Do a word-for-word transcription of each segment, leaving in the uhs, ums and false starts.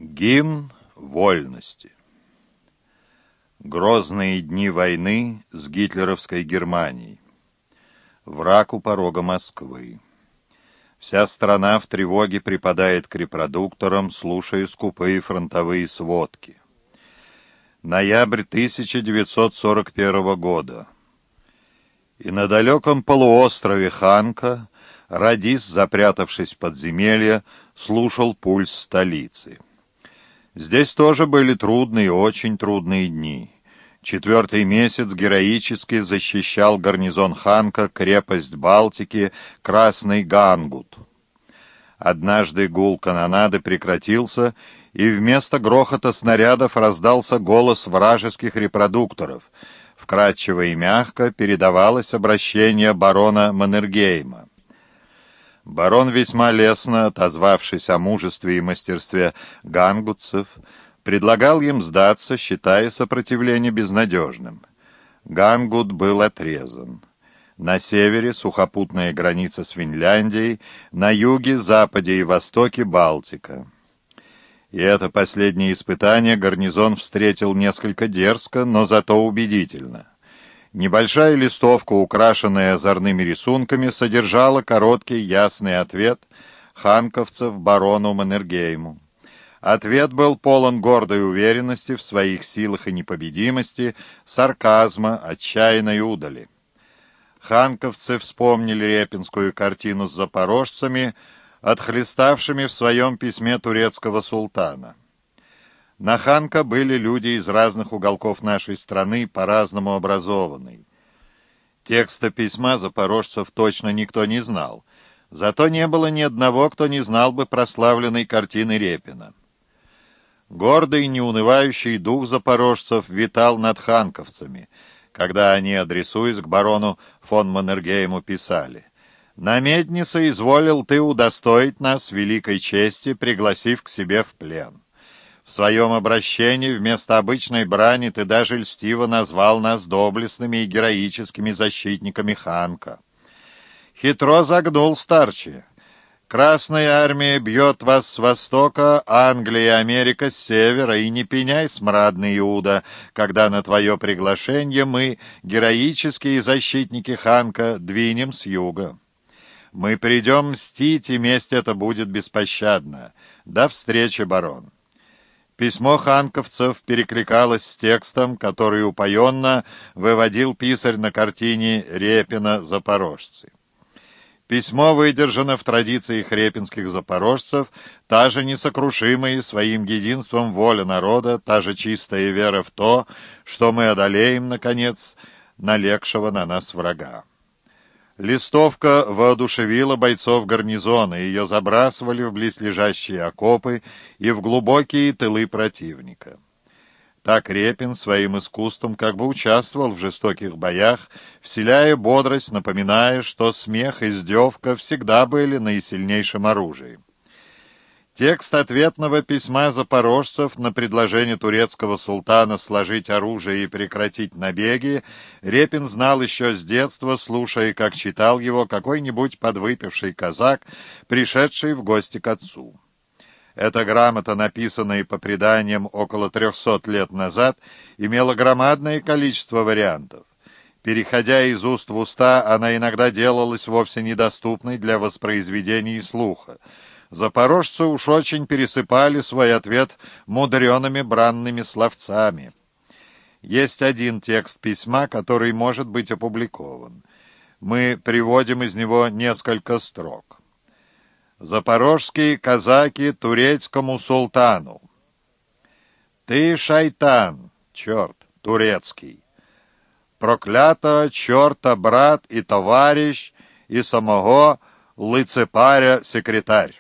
Гимн вольности. Грозные дни войны с гитлеровской Германией. Враг у порога Москвы. Вся страна в тревоге припадает к репродукторам, слушая скупые фронтовые сводки. Ноябрь тысяча девятьсот сорок первого года. И на далеком полуострове Ханка радист, запрятавшись в подземелье, слушал пульс столицы. Здесь тоже были трудные, очень трудные дни. Четвертый месяц героически защищал гарнизон Ханка крепость Балтики, Красный Гангут. Однажды гул канонады прекратился, и вместо грохота снарядов раздался голос вражеских репродукторов. Вкратчиво и мягко передавалось обращение барона Маннергейма. Барон, весьма лестно отозвавшись о мужестве и мастерстве гангутцев, предлагал им сдаться, считая сопротивление безнадежным. Гангут был отрезан. На севере сухопутная граница с Финляндией, на юге, западе и востоке Балтика. И это последнее испытание гарнизон встретил несколько дерзко, но зато убедительно. Небольшая листовка, украшенная озорными рисунками, содержала короткий ясный ответ ханковцев барону Маннергейму. Ответ был полон гордой уверенности в своих силах и непобедимости, сарказма, отчаянной удали. Ханковцы вспомнили репинскую картину с запорожцами, отхлеставшими в своем письме турецкого султана. На Ханка были люди из разных уголков нашей страны, по-разному образованные. Текста письма запорожцев точно никто не знал, зато не было ни одного, кто не знал бы прославленной картины Репина. Гордый, неунывающий дух запорожцев витал над ханковцами, когда они, адресуясь к барону фон Маннергейму, писали: «На Медне изволил ты удостоить нас великой чести, пригласив к себе в плен. В своем обращении вместо обычной брани ты даже льстиво назвал нас доблестными и героическими защитниками Ханка. Хитро загнул старче. Красная армия бьет вас с востока, Англия и Америка с севера, и не пеняй, смрадный Иуда, когда на твое приглашение мы, героические защитники Ханка, двинем с юга. Мы придем мстить, и месть эта будет беспощадна. До встречи, барон». Письмо ханковцев перекликалось с текстом, который упоенно выводил писарь на картине Репина «Запорожцы». Письмо выдержано в традициях репинских запорожцев, та же несокрушимая своим единством воля народа, та же чистая вера в то, что мы одолеем, наконец, налегшего на нас врага. Листовка воодушевила бойцов гарнизона, ее забрасывали в близлежащие окопы и в глубокие тылы противника. Так Репин своим искусством как бы участвовал в жестоких боях, вселяя бодрость, напоминая, что смех и издевка всегда были наисильнейшим оружием. Текст ответного письма запорожцев на предложение турецкого султана сложить оружие и прекратить набеги Репин знал еще с детства, слушая, как читал его какой-нибудь подвыпивший казак, пришедший в гости к отцу. Эта грамота, написанная по преданиям около трехсот лет назад, имела громадное количество вариантов. Переходя из уст в уста, она иногда делалась вовсе недоступной для воспроизведения и слуха. Запорожцы уж очень пересыпали свой ответ мудреными бранными словцами. Есть один текст письма, который может быть опубликован. Мы приводим из него несколько строк. «Запорожские казаки турецкому султану. Ты шайтан, черт, турецкий. Проклято черта брат и товарищ, и самого лицепаря секретарь.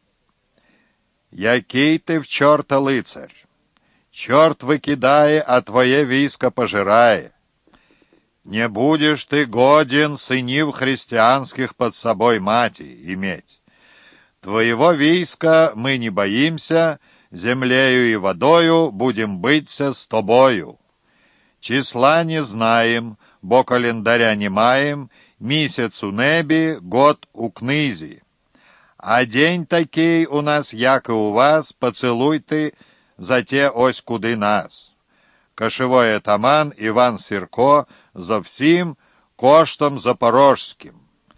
Який ти в чорта лицарь? Черт викидає, а твоє військо пожирає. Не будешь ты годен сынив христианских под собой мати иметь. Твоего війска мы не боимся, землею и водою будем быться с тобою. Числа не знаем, бо календаря не маем, місяць у небі, год у книзі. А день такий у нас, як и у вас, поцелуй ты за те ось куди нас. Кошевой атаман Иван Сирко за всім коштом запорожским.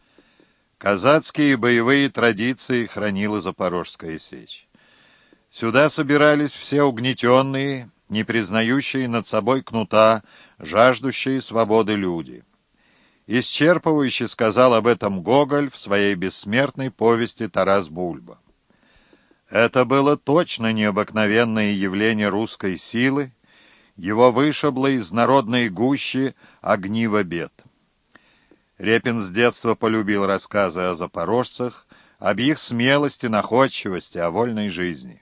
Казацкие боевые традиции хранила Запорожская сечь. Сюда собирались все угнетенные, не признающие над собой кнута, жаждущие свободы люди. Исчерпывающе сказал об этом Гоголь в своей бессмертной повести «Тарас Бульба». Это было точно необыкновенное явление русской силы, его вышибло из народной гущи огниво бед. Репин с детства полюбил рассказы о запорожцах, об их смелости, находчивости, о вольной жизни.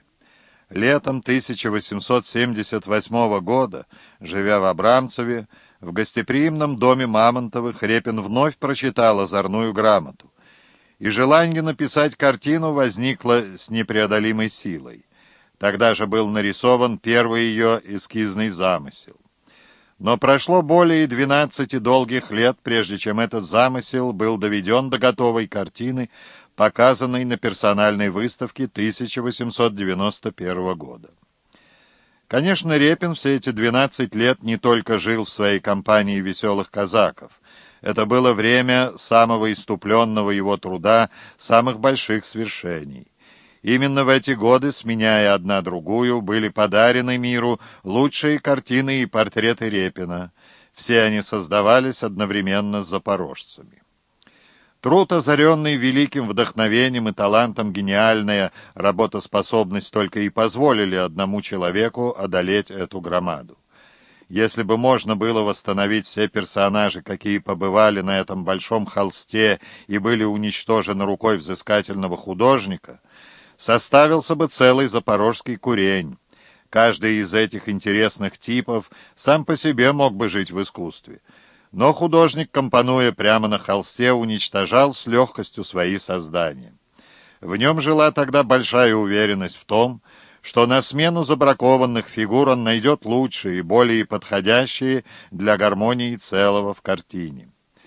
Летом тысяча восемьсот семьдесят восьмого года, живя в Абрамцеве, в гостеприимном доме Мамонтовых, Репин вновь прочитал озорную грамоту, и желание написать картину возникло с непреодолимой силой. Тогда же был нарисован первый ее эскизный замысел. Но прошло более двенадцати долгих лет, прежде чем этот замысел был доведен до готовой картины, показанной на персональной выставке тысяча восемьсот девяносто первого года. Конечно, Репин все эти двенадцать лет не только жил в своей компании веселых казаков. Это было время самого иступленного его труда, самых больших свершений. Именно в эти годы, сменяя одна другую, были подарены миру лучшие картины и портреты Репина. Все они создавались одновременно с запорожцами. Труд, озаренный великим вдохновением и талантом, гениальная работоспособность только и позволили одному человеку одолеть эту громаду. Если бы можно было восстановить все персонажи, какие побывали на этом большом холсте и были уничтожены рукой взыскательного художника, составился бы целый запорожский курень. Каждый из этих интересных типов сам по себе мог бы жить в искусстве. Но художник, компонуя прямо на холсте, уничтожал с легкостью свои создания. В нем жила тогда большая уверенность в том, что на смену забракованных фигур он найдет лучшие и более подходящие для гармонии целого в картине.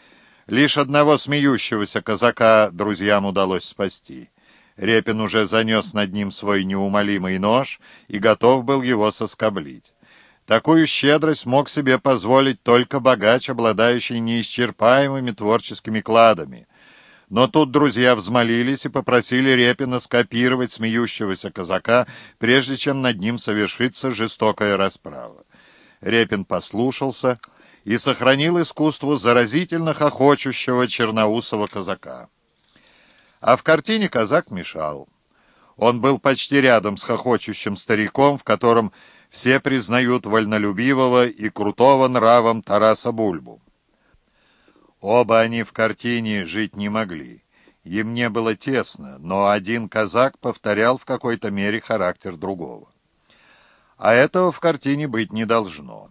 Лишь одного смеющегося казака друзьям удалось спасти. Репин уже занес над ним свой неумолимый нож и готов был его соскоблить. Такую щедрость мог себе позволить только богач, обладающий неисчерпаемыми творческими кладами. Но тут друзья взмолились и попросили Репина скопировать смеющегося казака, прежде чем над ним совершится жестокая расправа. Репин послушался и сохранил искусство заразительно хохочущего черноусого казака. А в картине казак мешал. Он был почти рядом с хохочущим стариком, в котором все признают вольнолюбивого и крутого нравом Тараса Бульбу. Оба они в картине жить не могли. Им не было тесно, но один казак повторял в какой-то мере характер другого. А этого в картине быть не должно.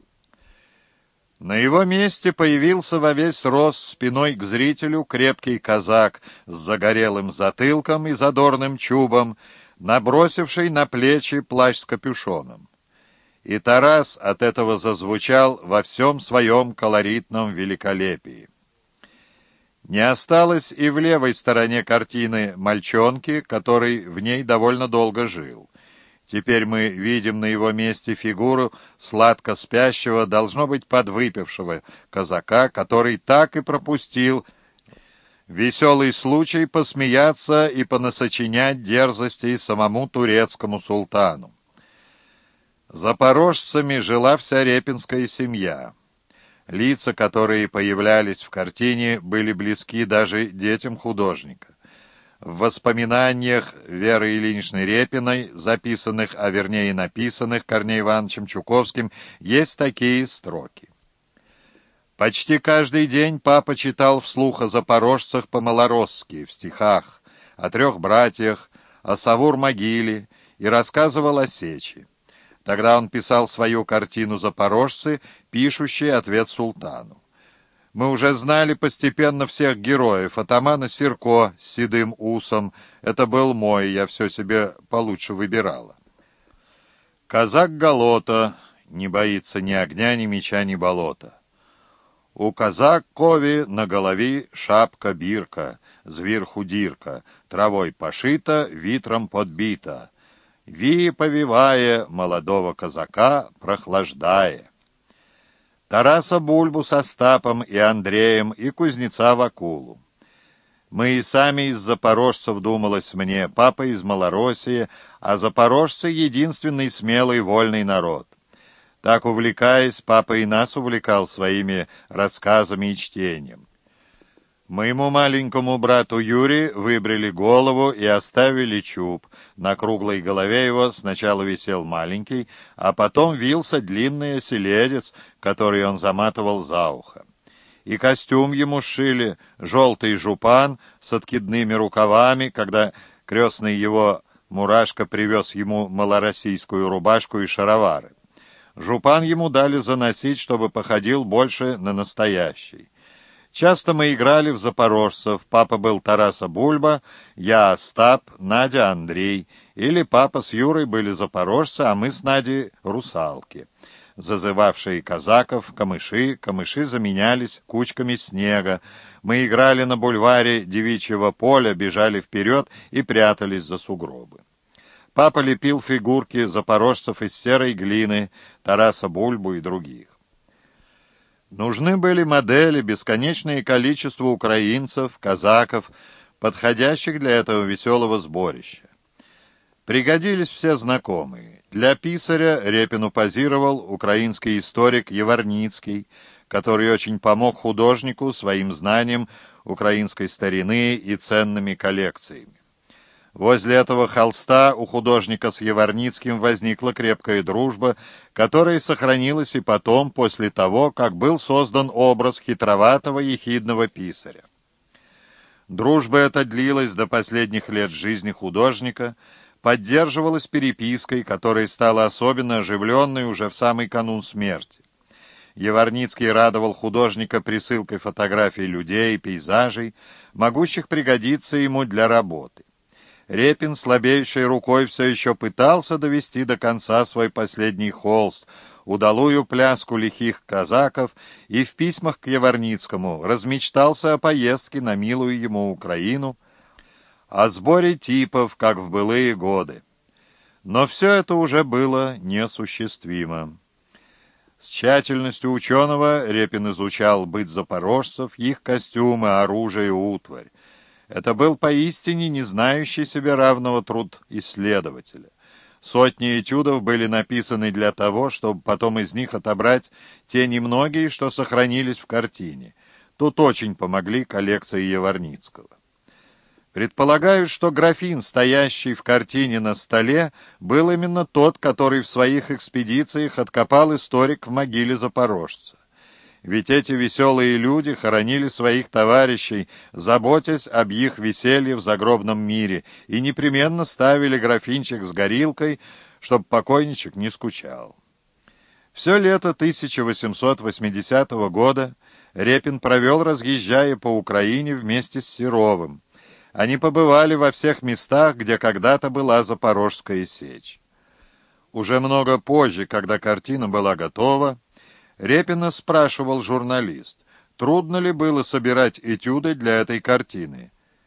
На его месте появился во весь рост спиной к зрителю крепкий казак с загорелым затылком и задорным чубом, набросивший на плечи плащ с капюшоном. И Тарас от этого зазвучал во всем своем колоритном великолепии. Не осталось и в левой стороне картины мальчонки, который в ней довольно долго жил. Теперь мы видим на его месте фигуру сладко спящего, должно быть подвыпившего казака, который так и пропустил веселый случай посмеяться и понасочинять дерзостей самому турецкому султану. Запорожцами жила вся репинская семья. Лица, которые появлялись в картине, были близки даже детям художника. В воспоминаниях Веры Ильиничны Репиной, записанных, а вернее написанных Корнеем Ивановичем Чуковским, есть такие строки. Почти каждый день папа читал вслух о запорожцах по-малоросски, в стихах, о трех братьях, о Савур-могиле и рассказывал о сечи. Тогда он писал свою картину «Запорожцы», пишущий ответ султану. Мы уже знали постепенно всех героев. Атамана Сирко с седым усом. Это был мой, я все себе получше выбирала. Казак Галота не боится ни огня, ни меча, ни болота. У казак Кови на голове шапка-бирка, зверху дирка, травой пошита, витром подбита. Ви, повивая, молодого казака прохлаждая. Тараса Бульбу с Остапом и Андреем и кузнеца Вакулу. Мы и сами из запорожцев, думалось мне, папа из Малороссии, а запорожцы — единственный смелый вольный народ. Так, увлекаясь, папа и нас увлекал своими рассказами и чтением. Моему маленькому брату Юре выбрили голову и оставили чуб. На круглой голове его сначала висел маленький, а потом вился длинный оселедец, который он заматывал за ухо. И костюм ему сшили, желтый жупан с откидными рукавами, когда крестный его Мурашка привез ему малороссийскую рубашку и шаровары. Жупан ему дали заносить, чтобы походил больше на настоящий. Часто мы играли в запорожцев. Папа был Тараса Бульба, я Остап, Надя Андрей. Или папа с Юрой были запорожцы, а мы с Надей русалки, зазывавшие казаков в камыши. Камыши заменялись кучками снега. Мы играли на бульваре Девичьего поля, бежали вперед и прятались за сугробы. Папа лепил фигурки запорожцев из серой глины, Тараса Бульбу и других. Нужны были модели, бесконечное количество украинцев, казаков, подходящих для этого веселого сборища. Пригодились все знакомые. Для писаря Репину позировал украинский историк Яворницкий, который очень помог художнику своим знанием украинской старины и ценными коллекциями. Возле этого холста у художника с Яворницким возникла крепкая дружба, которая сохранилась и потом, после того, как был создан образ хитроватого ехидного писаря. Дружба эта длилась до последних лет жизни художника, поддерживалась перепиской, которая стала особенно оживленной уже в самый канун смерти. Яворницкий радовал художника присылкой фотографий людей и пейзажей, могущих пригодиться ему для работы. Репин слабеющей рукой все еще пытался довести до конца свой последний холст, удалую пляску лихих казаков, и в письмах к Яворницкому размечтался о поездке на милую ему Украину, о сборе типов, как в былые годы. Но все это уже было неосуществимо. С тщательностью ученого Репин изучал быт запорожцев, их костюмы, оружие и утварь. Это был поистине не знающий себе равного труд исследователя. Сотни этюдов были написаны для того, чтобы потом из них отобрать те немногие, что сохранились в картине. Тут очень помогли коллекции Яворницкого. Предполагаю, что графин, стоящий в картине на столе, был именно тот, который в своих экспедициях откопал историк в могиле запорожца. Ведь эти веселые люди хоронили своих товарищей, заботясь об их веселье в загробном мире, и непременно ставили графинчик с горилкой, чтобы покойничек не скучал. Все лето тысяча восемьсот восьмидесятого года Репин провел, разъезжая по Украине вместе с Серовым. Они побывали во всех местах, где когда-то была Запорожская сечь. Уже много позже, когда картина была готова, Репина спрашивал журналист, трудно ли было собирать этюды для этой картины.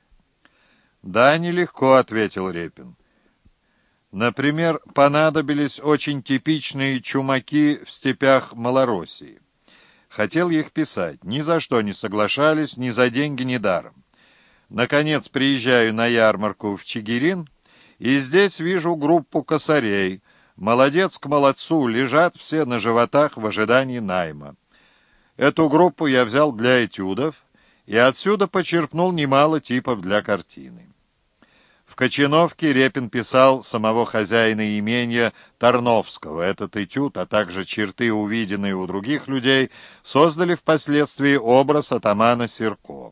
«Да, нелегко», — ответил Репин. «Например, понадобились очень типичные чумаки в степях Малороссии. Хотел их писать, ни за что не соглашались, ни за деньги, ни даром. Наконец приезжаю на ярмарку в Чигирин, и здесь вижу группу косарей. Молодец к молодцу, лежат все на животах в ожидании найма. Эту группу я взял для этюдов, и отсюда почерпнул немало типов для картины». В Кочиновке Репин писал самого хозяина имения Тарновского. Этот этюд, а также черты, увиденные у других людей, создали впоследствии образ атамана Сирко.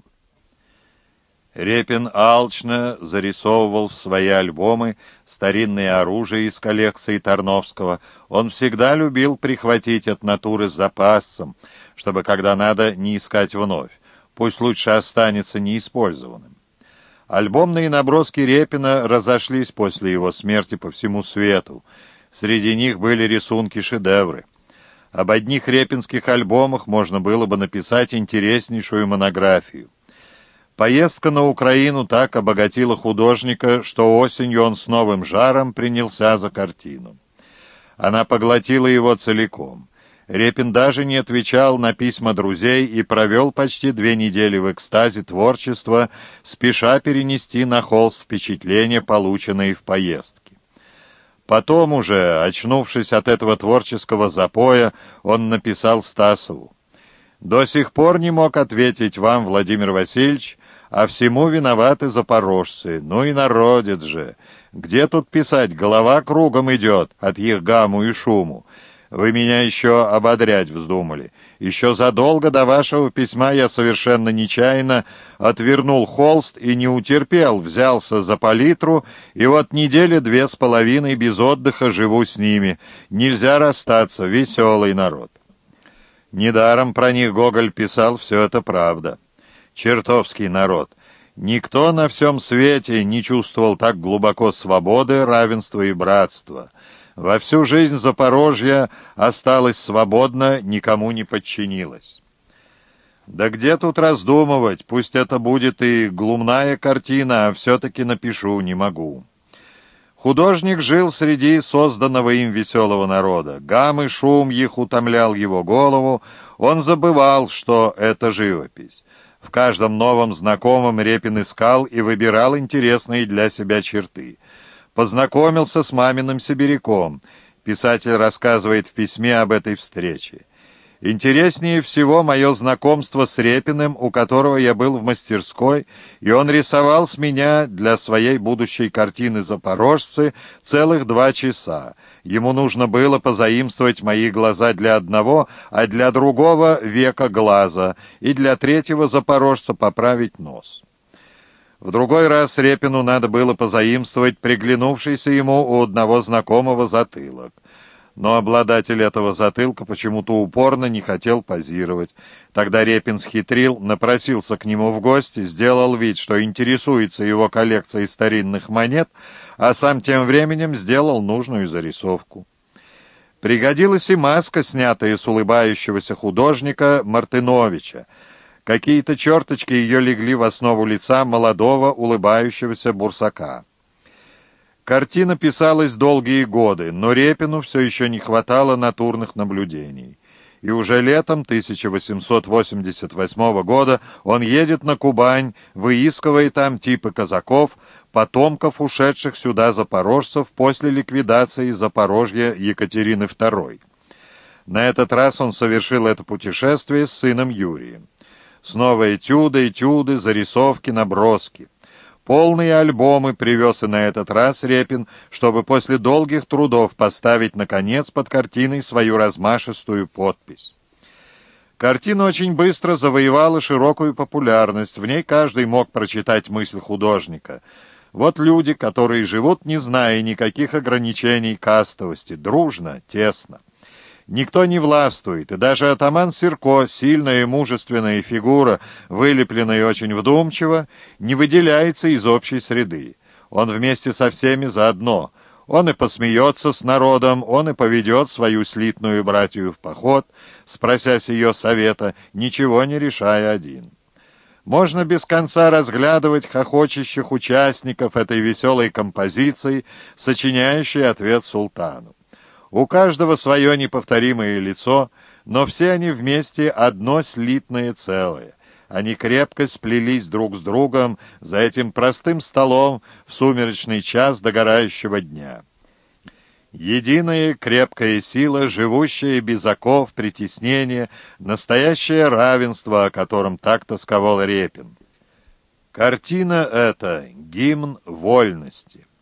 Репин алчно зарисовывал в свои альбомы старинное оружие из коллекции Тарновского. Он всегда любил прихватить от натуры с запасом, чтобы, когда надо, не искать вновь. Пусть лучше останется неиспользованным. Альбомные наброски Репина разошлись после его смерти по всему свету. Среди них были рисунки-шедевры. Об одних репинских альбомах можно было бы написать интереснейшую монографию. Поездка на Украину так обогатила художника, что осенью он с новым жаром принялся за картину. Она поглотила его целиком. Репин даже не отвечал на письма друзей и провел почти две недели в экстазе творчества, спеша перенести на холст впечатления, полученные в поездке. Потом уже, очнувшись от этого творческого запоя, он написал Стасову: «До сих пор не мог ответить вам, Владимир Васильевич, а всему виноваты запорожцы. Ну и народец же! Где тут писать? Голова кругом идет от их гамму и шуму. Вы меня еще ободрять вздумали. Еще задолго до вашего письма я совершенно нечаянно отвернул холст и не утерпел, взялся за палитру, и вот недели две с половиной без отдыха живу с ними. Нельзя расстаться, веселый народ». Недаром про них Гоголь писал: «Все это правда». Чертовский народ. Никто на всем свете не чувствовал так глубоко свободы, равенства и братства. Во всю жизнь Запорожье осталось свободно, никому не подчинилось. Да где тут раздумывать, пусть это будет и глумная картина, а все-таки напишу, не могу. Художник жил среди созданного им веселого народа. Гам и шум их утомлял его голову, он забывал, что это живопись. В каждом новом знакомом Репин искал и выбирал интересные для себя черты. Познакомился с маминым сибиряком. Писатель рассказывает в письме об этой встрече. Интереснее всего мое знакомство с Репиным, у которого я был в мастерской, и он рисовал с меня для своей будущей картины «Запорожцы» целых два часа. Ему нужно было позаимствовать мои глаза для одного, а для другого — века глаза, и для третьего запорожца поправить нос. В другой раз Репину надо было позаимствовать приглянувшийся ему у одного знакомого затылок. Но обладатель этого затылка почему-то упорно не хотел позировать. Тогда Репин схитрил, напросился к нему в гости, сделал вид, что интересуется его коллекцией старинных монет, а сам тем временем сделал нужную зарисовку. Пригодилась и маска, снятая с улыбающегося художника Мартыновича. Какие-то черточки ее легли в основу лица молодого улыбающегося бурсака. Картина писалась долгие годы, но Репину все еще не хватало натурных наблюдений. И уже летом тысяча восемьсот восемьдесят восьмого года он едет на Кубань, выискивая там типы казаков, потомков ушедших сюда запорожцев после ликвидации Запорожья Екатерины второй. На этот раз он совершил это путешествие с сыном Юрием. Снова этюды, этюды, зарисовки, наброски. Полные альбомы привез и на этот раз Репин, чтобы после долгих трудов поставить, наконец, под картиной свою размашистую подпись. Картина очень быстро завоевала широкую популярность, в ней каждый мог прочитать мысль художника. Вот люди, которые живут, не зная никаких ограничений кастовости, дружно, тесно. Никто не властвует, и даже атаман Сирко, сильная и мужественная фигура, вылепленная очень вдумчиво, не выделяется из общей среды. Он вместе со всеми заодно. Он и посмеется с народом, он и поведет свою слитную братью в поход, спросясь ее совета, ничего не решая один. Можно без конца разглядывать хохочущих участников этой веселой композиции, сочиняющей ответ султану. У каждого свое неповторимое лицо, но все они вместе одно слитное целое. Они крепко сплелись друг с другом за этим простым столом в сумеречный час догорающего дня. Единая крепкая сила, живущая без оков, притеснения, настоящее равенство, о котором так тосковал Репин. Картина эта — гимн вольности.